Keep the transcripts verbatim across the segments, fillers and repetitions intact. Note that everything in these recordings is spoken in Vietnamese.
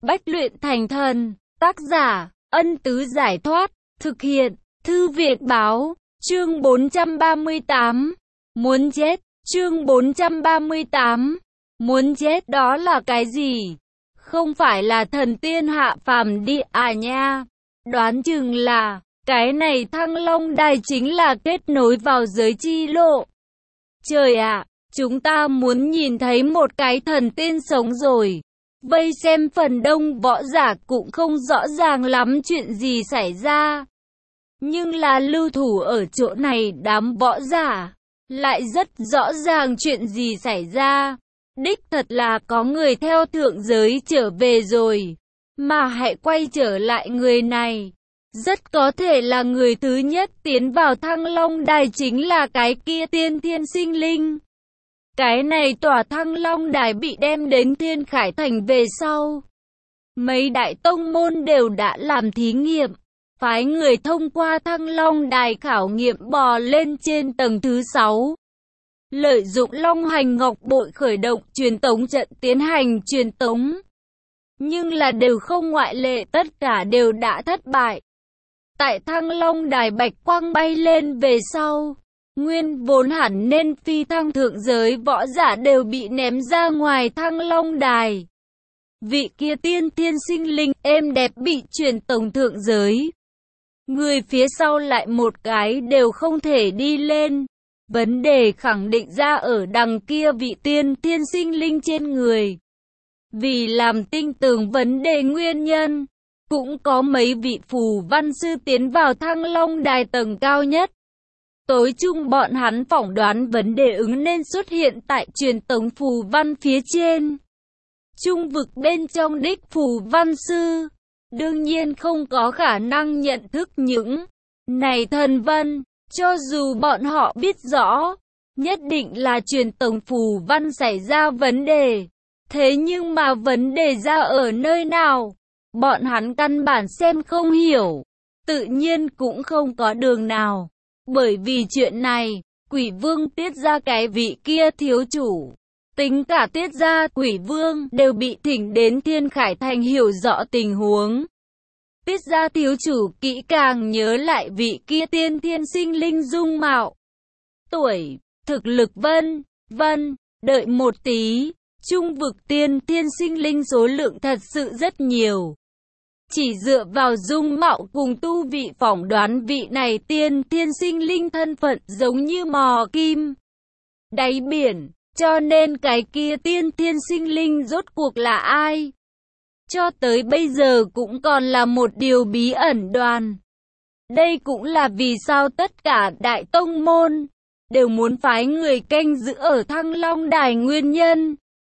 Bách luyện thành thần. Tác giả, Ân Tứ Giải Thoát. Thực hiện, Thư Việt Báo. Chương bốn trăm ba mươi tám. Muốn chết. Chương bốn trăm ba mươi tám. Muốn chết đó là cái gì? Không phải là thần tiên hạ phàm đi à nha. Đoán chừng là, cái này Thăng Long Đài chính là kết nối vào giới chi lộ. Trời ạ, chúng ta muốn nhìn thấy một cái thần tiên sống rồi. Vây xem phần đông võ giả cũng không rõ ràng lắm chuyện gì xảy ra. Nhưng là lưu thủ ở chỗ này đám võ giả, lại rất rõ ràng chuyện gì xảy ra. Đích thật là có người theo thượng giới trở về rồi. Mà hãy quay trở lại người này. Rất có thể là người thứ nhất tiến vào Thăng Long Đài chính là cái kia tiên thiên sinh linh. Cái này tòa Thăng Long Đài bị đem đến Thiên Khải Thành về sau. Mấy đại tông môn đều đã làm thí nghiệm. Phái người thông qua Thăng Long Đài khảo nghiệm bò lên trên tầng thứ sáu. Lợi dụng Long Hành Ngọc Bội khởi động truyền tống trận tiến hành truyền tống. Nhưng là đều không ngoại lệ, tất cả đều đã thất bại. Tại Thăng Long Đài bạch quang bay lên về sau, nguyên vốn hẳn nên phi thăng thượng giới võ giả đều bị ném ra ngoài Thăng Long Đài. Vị kia tiên thiên sinh linh êm đẹp bị truyền tống thượng giới. Người phía sau lại một cái đều không thể đi lên. Vấn đề khẳng định ra ở đằng kia vị tiên thiên sinh linh trên người. Vì làm tinh tường vấn đề nguyên nhân, cũng có mấy vị phù văn sư tiến vào Thăng Long Đài tầng cao nhất. Tối chung bọn hắn phỏng đoán vấn đề ứng nên xuất hiện tại truyền tống phù văn phía trên. Trung vực bên trong đích phù văn sư, đương nhiên không có khả năng nhận thức những này thần vân. Cho dù bọn họ biết rõ, nhất định là truyền tống phù văn xảy ra vấn đề. Thế nhưng mà vấn đề ra ở nơi nào? Bọn hắn căn bản xem không hiểu. Tự nhiên cũng không có đường nào. Bởi vì chuyện này, Quỷ Vương Tiết Gia cái vị kia thiếu chủ, tính cả Tiết Gia Quỷ Vương đều bị thỉnh đến Thiên Khải Thành hiểu rõ tình huống. Tiết Gia thiếu chủ kỹ càng nhớ lại vị kia tiên thiên sinh linh dung mạo, tuổi, thực lực vân vân. Đợi một tí, trung vực tiên thiên sinh linh số lượng thật sự rất nhiều. Chỉ dựa vào dung mạo cùng tu vị phỏng đoán vị này tiên thiên sinh linh thân phận giống như mò kim đáy biển, cho nên cái kia tiên thiên sinh linh rốt cuộc là ai? Cho tới bây giờ cũng còn là một điều bí ẩn đoan. Đây cũng là vì sao tất cả đại tông môn đều muốn phái người canh giữ ở Thăng Long Đài nguyên nhân.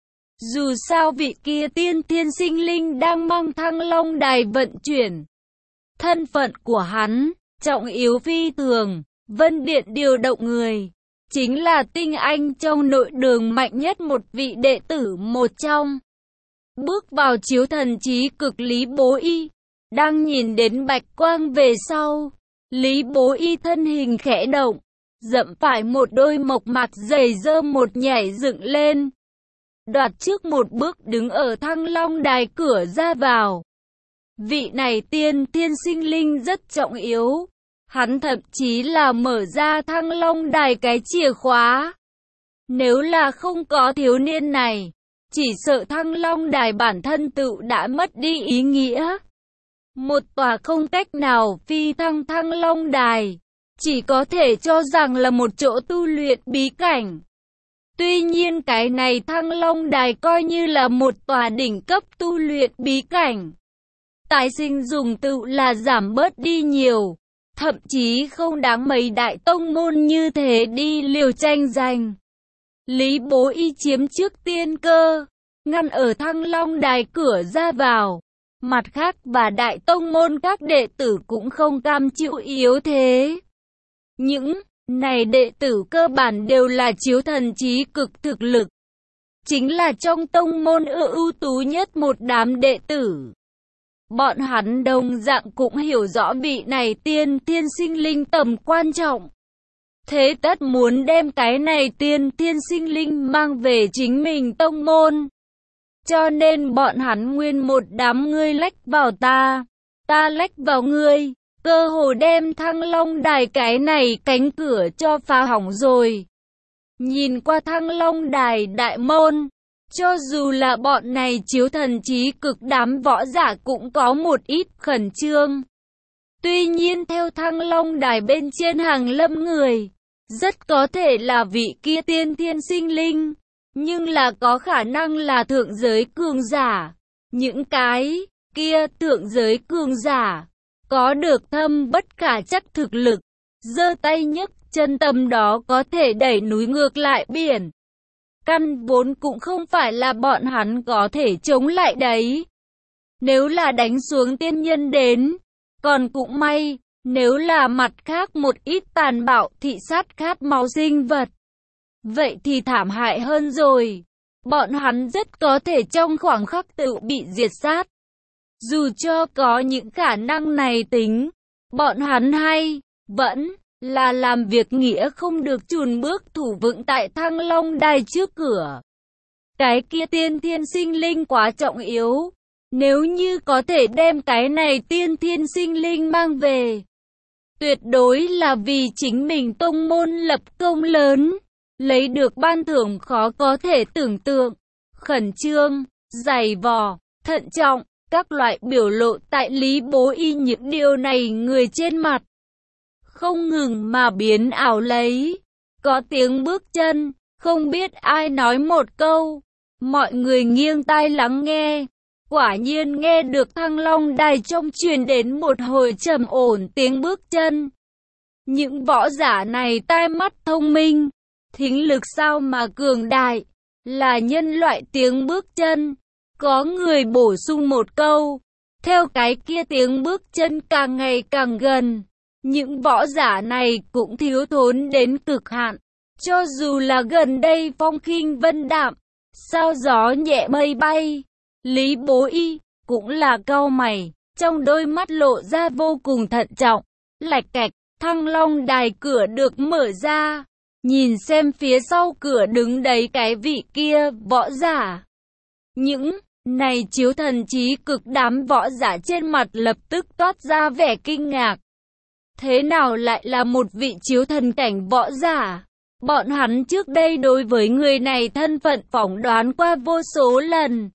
Dù sao vị kia tiên thiên sinh linh đang mang Thăng Long Đài vận chuyển. Thân phận của hắn, trọng yếu phi thường, Vân Điện điều động người, chính là tinh anh trong nội đường mạnh nhất một vị đệ tử một trong. Bước vào chiếu thần trí cực Lý Bố Y, đang nhìn đến bạch quang về sau, Lý Bố Y thân hình khẽ động, dẫm phải một đôi mộc mạc giày rơm một nhảy dựng lên. Đoạt trước một bước đứng ở Thăng Long Đài cửa ra vào. Vị này tiên thiên sinh linh rất trọng yếu. Hắn thậm chí là mở ra Thăng Long Đài cái chìa khóa. Nếu là không có thiếu niên này, chỉ sợ Thăng Long Đài bản thân tự đã mất đi ý nghĩa. Một tòa không cách nào phi thăng Thăng Long Đài, chỉ có thể cho rằng là một chỗ tu luyện bí cảnh. Tuy nhiên cái này Thăng Long Đài coi như là một tòa đỉnh cấp tu luyện bí cảnh. Tái sinh dùng tự là giảm bớt đi nhiều, thậm chí không đáng mấy đại tông môn như thế đi liều tranh giành. Lý Bố Y chiếm trước tiên cơ, ngăn ở Thăng Long Đài cửa ra vào. Mặt khác và đại tông môn các đệ tử cũng không cam chịu yếu thế. Những này đệ tử cơ bản đều là chiếu thần trí cực thực lực. Chính là trong tông môn ưa ưu tú nhất một đám đệ tử. Bọn hắn đồng dạng cũng hiểu rõ vị này tiên thiên sinh linh tầm quan trọng. Thế tất muốn đem cái này tiên thiên sinh linh mang về chính mình tông môn. cho nên bọn hắn nguyên một đám ngươi lách vào ta, ta lách vào ngươi, cơ hồ đem Thăng Long Đài cái này cánh cửa cho phá hỏng rồi. Nhìn qua Thăng Long Đài đại môn, cho dù là bọn này chiếu thần trí cực đám võ giả cũng có một ít khẩn trương. Tuy nhiên theo Thăng Long Đài bên trên hàng lâm người, rất có thể là vị kia tiên thiên sinh linh, nhưng là có khả năng là thượng giới cường giả. Những cái kia thượng giới cường giả, có được thâm bất khả chắc thực lực, giơ tay nhấc chân tầm đó có thể đẩy núi ngược lại biển. Căn vốn cũng không phải là bọn hắn có thể chống lại đấy. Nếu là đánh xuống tiên nhân đến, còn cũng may, nếu là mặt khác một ít tàn bạo thị sát khát máu sinh vật, vậy thì thảm hại hơn rồi. Bọn hắn rất có thể trong khoảng khắc tự bị diệt sát. Dù cho có những khả năng này tính, bọn hắn hay, vẫn là làm việc nghĩa không được chùn bước thủ vững tại Thăng Long Đài trước cửa. Cái kia tiên thiên sinh linh quá trọng yếu. Nếu như có thể đem cái này tiên thiên sinh linh mang về, tuyệt đối là vì chính mình tông môn lập công lớn, lấy được ban thưởng khó có thể tưởng tượng. Khẩn trương, dày vò, thận trọng, các loại biểu lộ tại Lý Bố Y những điều này người trên mặt không ngừng mà biến ảo lấy. Có tiếng bước chân, không biết ai nói một câu, mọi người nghiêng tai lắng nghe. Quả nhiên nghe được Thăng Long Đài trong truyền đến một hồi trầm ổn tiếng bước chân. Những võ giả này tai mắt thông minh, thính lực sao mà cường đại, là nhân loại tiếng bước chân. Có người bổ sung một câu, theo cái kia tiếng bước chân càng ngày càng gần, những võ giả này cũng thiếu thốn đến cực hạn. Cho dù là gần đây phong khinh vân đạm, sao gió nhẹ mây bay, Lý Bố Y cũng là cau mày, trong đôi mắt lộ ra vô cùng thận trọng. Lạch cạch, Thăng Long Đài cửa được mở ra, nhìn xem phía sau cửa đứng đấy cái vị kia võ giả. Những này chiếu thần trí cực đám võ giả trên mặt lập tức toát ra vẻ kinh ngạc. Thế nào lại là một vị chiếu thần cảnh võ giả? Bọn hắn trước đây đối với người này thân phận phỏng đoán qua vô số lần.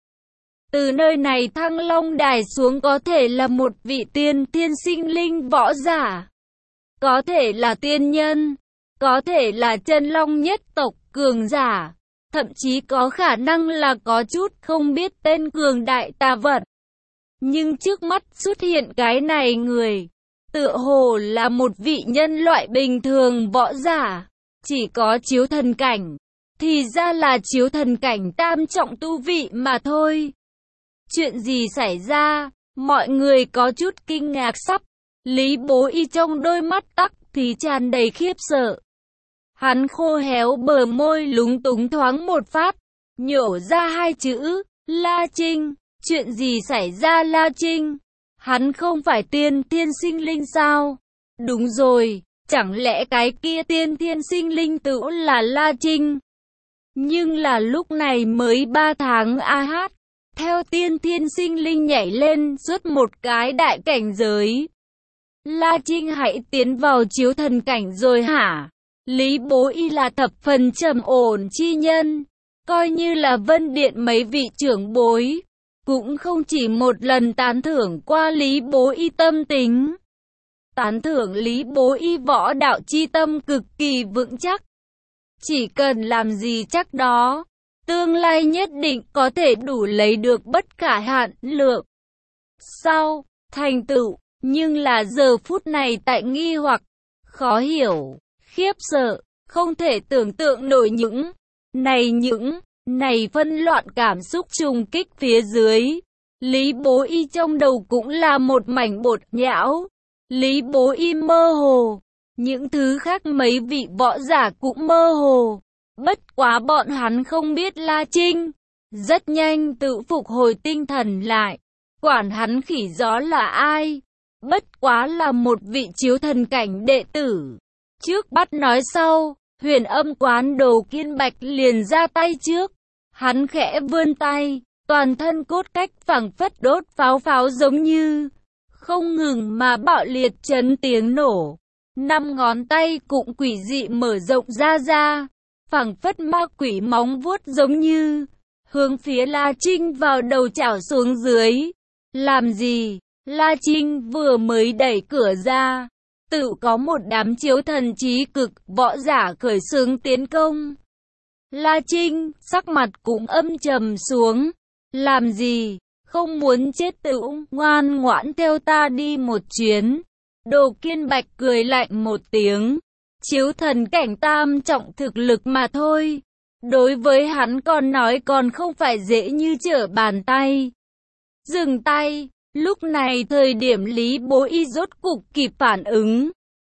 Từ nơi này Thăng Long Đài xuống có thể là một vị tiên thiên sinh linh võ giả, có thể là tiên nhân, có thể là chân long nhất tộc cường giả, thậm chí có khả năng là có chút không biết tên cường đại tà vật. Nhưng trước mắt xuất hiện cái này người, tựa hồ là một vị nhân loại bình thường võ giả, chỉ có chiếu thần cảnh, thì ra là chiếu thần cảnh tam trọng tu vị mà thôi. Chuyện gì xảy ra? Mọi người có chút kinh ngạc sắp. Lý Bố Y trong đôi mắt tắc thì tràn đầy khiếp sợ. Hắn khô héo bờ môi lúng túng thoáng một phát, nhổ ra hai chữ, La Trinh. Chuyện gì xảy ra La Trinh? Hắn không phải tiên thiên sinh linh sao? Đúng rồi, chẳng lẽ cái kia tiên thiên sinh linh tự là La Trinh? Nhưng là lúc này mới ba tháng a hát. Theo tiên thiên sinh linh nhảy lên suốt một cái đại cảnh giới. La Trinh hãy tiến vào chiếu thần cảnh rồi hả? Lý Bố Y là thập phần trầm ổn chi nhân, coi như là Vân Điện mấy vị trưởng bối, cũng không chỉ một lần tán thưởng qua Lý Bố Y tâm tính. Tán thưởng Lý Bố Y võ đạo chi tâm cực kỳ vững chắc. Chỉ cần làm gì chắc đó, tương lai nhất định có thể đủ lấy được bất khả hạn lượng. Sau, thành tựu, nhưng là giờ phút này tại nghi hoặc, khó hiểu, khiếp sợ, không thể tưởng tượng nổi những này những này phân loạn cảm xúc trùng kích phía dưới. Lý Bố Y trong đầu cũng là một mảnh bột nhão. Lý Bố Y mơ hồ, những thứ khác mấy vị võ giả cũng mơ hồ. Bất quá bọn hắn không biết La Trinh, rất nhanh tự phục hồi tinh thần lại. Quản hắn khỉ gió là ai? Bất quá là một vị chiếu thần cảnh đệ tử. Trước bắt nói sau, Huyền Âm Quán Đồ Kiên Bạch liền ra tay trước. Hắn khẽ vươn tay, toàn thân cốt cách phảng phất đốt pháo pháo giống như, không ngừng mà bạo liệt chấn tiếng nổ. Năm ngón tay cũng quỷ dị mở rộng ra ra, phảng phất ma quỷ móng vuốt giống như, hướng phía La Trinh vào đầu chảo xuống dưới. Làm gì? La Trinh vừa mới đẩy cửa ra, tự có một đám chiếu thần trí cực võ giả khởi xướng tiến công. La Trinh, sắc mặt cũng âm trầm xuống. Làm gì? Không muốn chết tự ngoan ngoãn theo ta đi một chuyến. Đồ Kiên Bạch cười lạnh một tiếng. Chiếu thần cảnh tam trọng thực lực mà thôi. Đối với hắn còn nói còn không phải dễ như trở bàn tay. Dừng tay. Lúc này thời điểm Lý Bố Y rốt cục kịp phản ứng.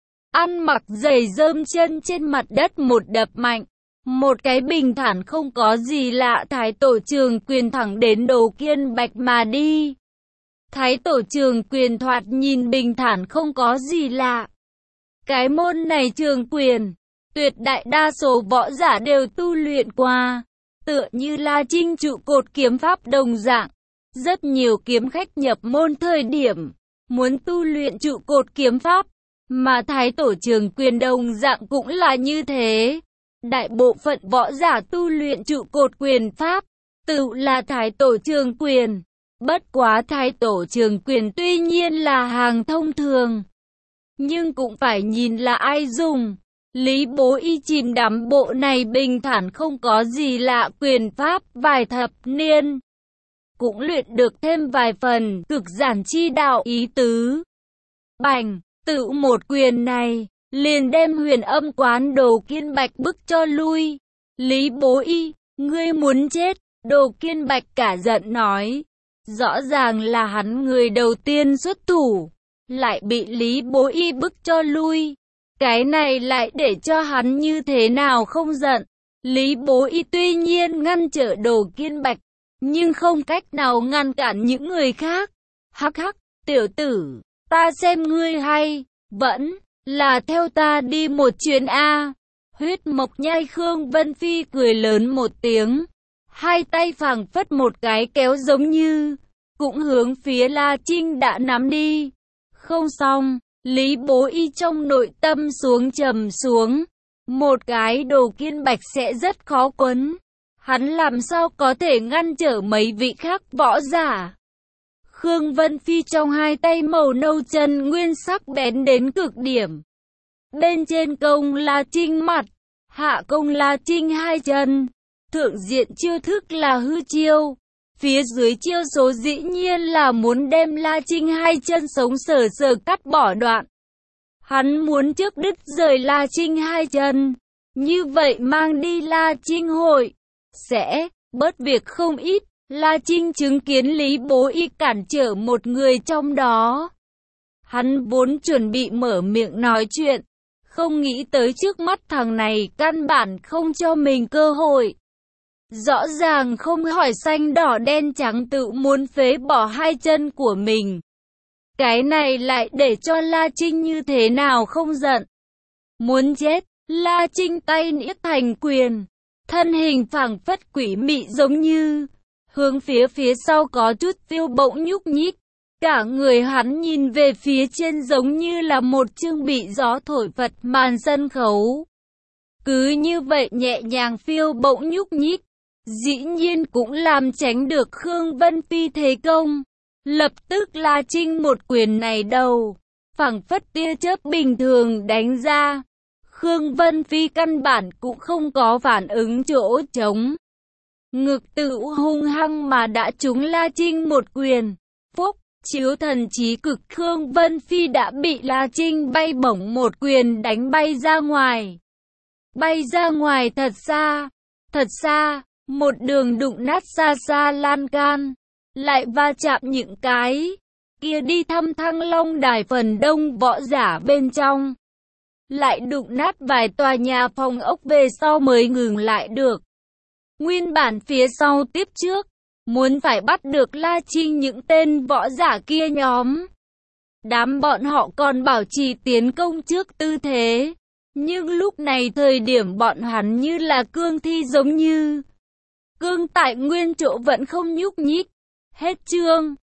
Ăn mặc giày rơm chân trên mặt đất một đập mạnh. Một cái bình thản không có gì lạ, Thái Tổ Trường Quyền thẳng đến Đồ Kiên Bạch mà đi. Thái Tổ Trường Quyền thoạt nhìn bình thản không có gì lạ. Cái môn này trường quyền, tuyệt đại đa số võ giả đều tu luyện qua, tựa như La Trinh trụ cột kiếm pháp đồng dạng. Rất nhiều kiếm khách nhập môn thời điểm, muốn tu luyện trụ cột kiếm pháp, mà Thái Tổ Trường Quyền đồng dạng cũng là như thế. Đại bộ phận võ giả tu luyện trụ cột quyền pháp, tự là Thái Tổ Trường Quyền. Bất quá Thái Tổ Trường Quyền tuy nhiên là hàng thông thường, nhưng cũng phải nhìn là ai dùng. Lý Bố Y chìm đắm bộ này bình thản không có gì lạ quyền pháp vài thập niên, cũng luyện được thêm vài phần cực giản chi đạo ý tứ. Bành, tự một quyền này, liền đem Huyền Âm Quán Đồ Kiên Bạch bức cho lui. Lý Bố Y, ngươi muốn chết, Đồ Kiên Bạch cả giận nói. Rõ ràng là hắn người đầu tiên xuất thủ, lại bị Lý Bố Y bức cho lui. Cái này lại để cho hắn như thế nào không giận. Lý Bố Y tuy nhiên ngăn trở Đồ Kiên Bạch, nhưng không cách nào ngăn cản những người khác. Hắc hắc, tiểu tử, ta xem ngươi hay, vẫn là theo ta đi một chuyến a. Huyết Mộc Nhai Khương Vân Phi cười lớn một tiếng, hai tay phảng phất một cái kéo giống như, cũng hướng phía La Trinh đã nắm đi. Không xong, Lý Bố Y trong nội tâm xuống trầm xuống, một cái Đồ Kiên Bạch sẽ rất khó quấn. Hắn làm sao có thể ngăn trở mấy vị khác võ giả. Khương Vân Phi trong hai tay màu nâu chân nguyên sắc bén đến cực điểm. Bên trên công La Trinh mặt, hạ công La Trinh hai chân. Thượng diện chiêu thức là hư chiêu, phía dưới chiêu số dĩ nhiên là muốn đem La Trinh hai chân sống sờ sờ cắt bỏ đoạn. Hắn muốn trước đứt rời La Trinh hai chân, như vậy mang đi La Trinh hội sẽ bớt việc không ít. La Trinh chứng kiến Lý Bố Y cản trở một người trong đó, hắn vốn chuẩn bị mở miệng nói chuyện, không nghĩ tới trước mắt thằng này căn bản không cho mình cơ hội. Rõ ràng không hỏi xanh đỏ đen trắng tự muốn phế bỏ hai chân của mình. Cái này lại để cho La Trinh như thế nào không giận. Muốn chết, La Trinh tay niết thành quyền, thân hình phảng phất quỷ mị giống như, hướng phía phía sau có chút phiêu bỗng nhúc nhích. Cả người hắn nhìn về phía trên giống như là một chương bị gió thổi phật màn sân khấu. Cứ như vậy nhẹ nhàng phiêu bỗng nhúc nhích, dĩ nhiên cũng làm tránh được Khương Vân Phi thế công. Lập tức La Trinh một quyền này đầu, phảng phất tia chớp bình thường đánh ra. Khương Vân Phi căn bản cũng không có phản ứng chỗ trống. Ngực tự hung hăng mà đã trúng La Trinh một quyền. Phúc, chiếu thần trí cực Khương Vân Phi đã bị La Trinh bay bổng một quyền đánh bay ra ngoài. Bay ra ngoài thật xa, thật xa, một đường đụng nát xa xa lan can. Lại va chạm những cái kia đi thăm Thăng Long Đài phần đông võ giả bên trong. Lại đụng nát vài tòa nhà phòng ốc về sau mới ngừng lại được. Nguyên bản phía sau tiếp trước, muốn phải bắt được La Trinh những tên võ giả kia nhóm. Đám bọn họ còn bảo trì tiến công trước tư thế. Nhưng lúc này thời điểm bọn hắn như là cương thi giống như. cương tại nguyên chỗ vẫn không nhúc nhích. Hết chương.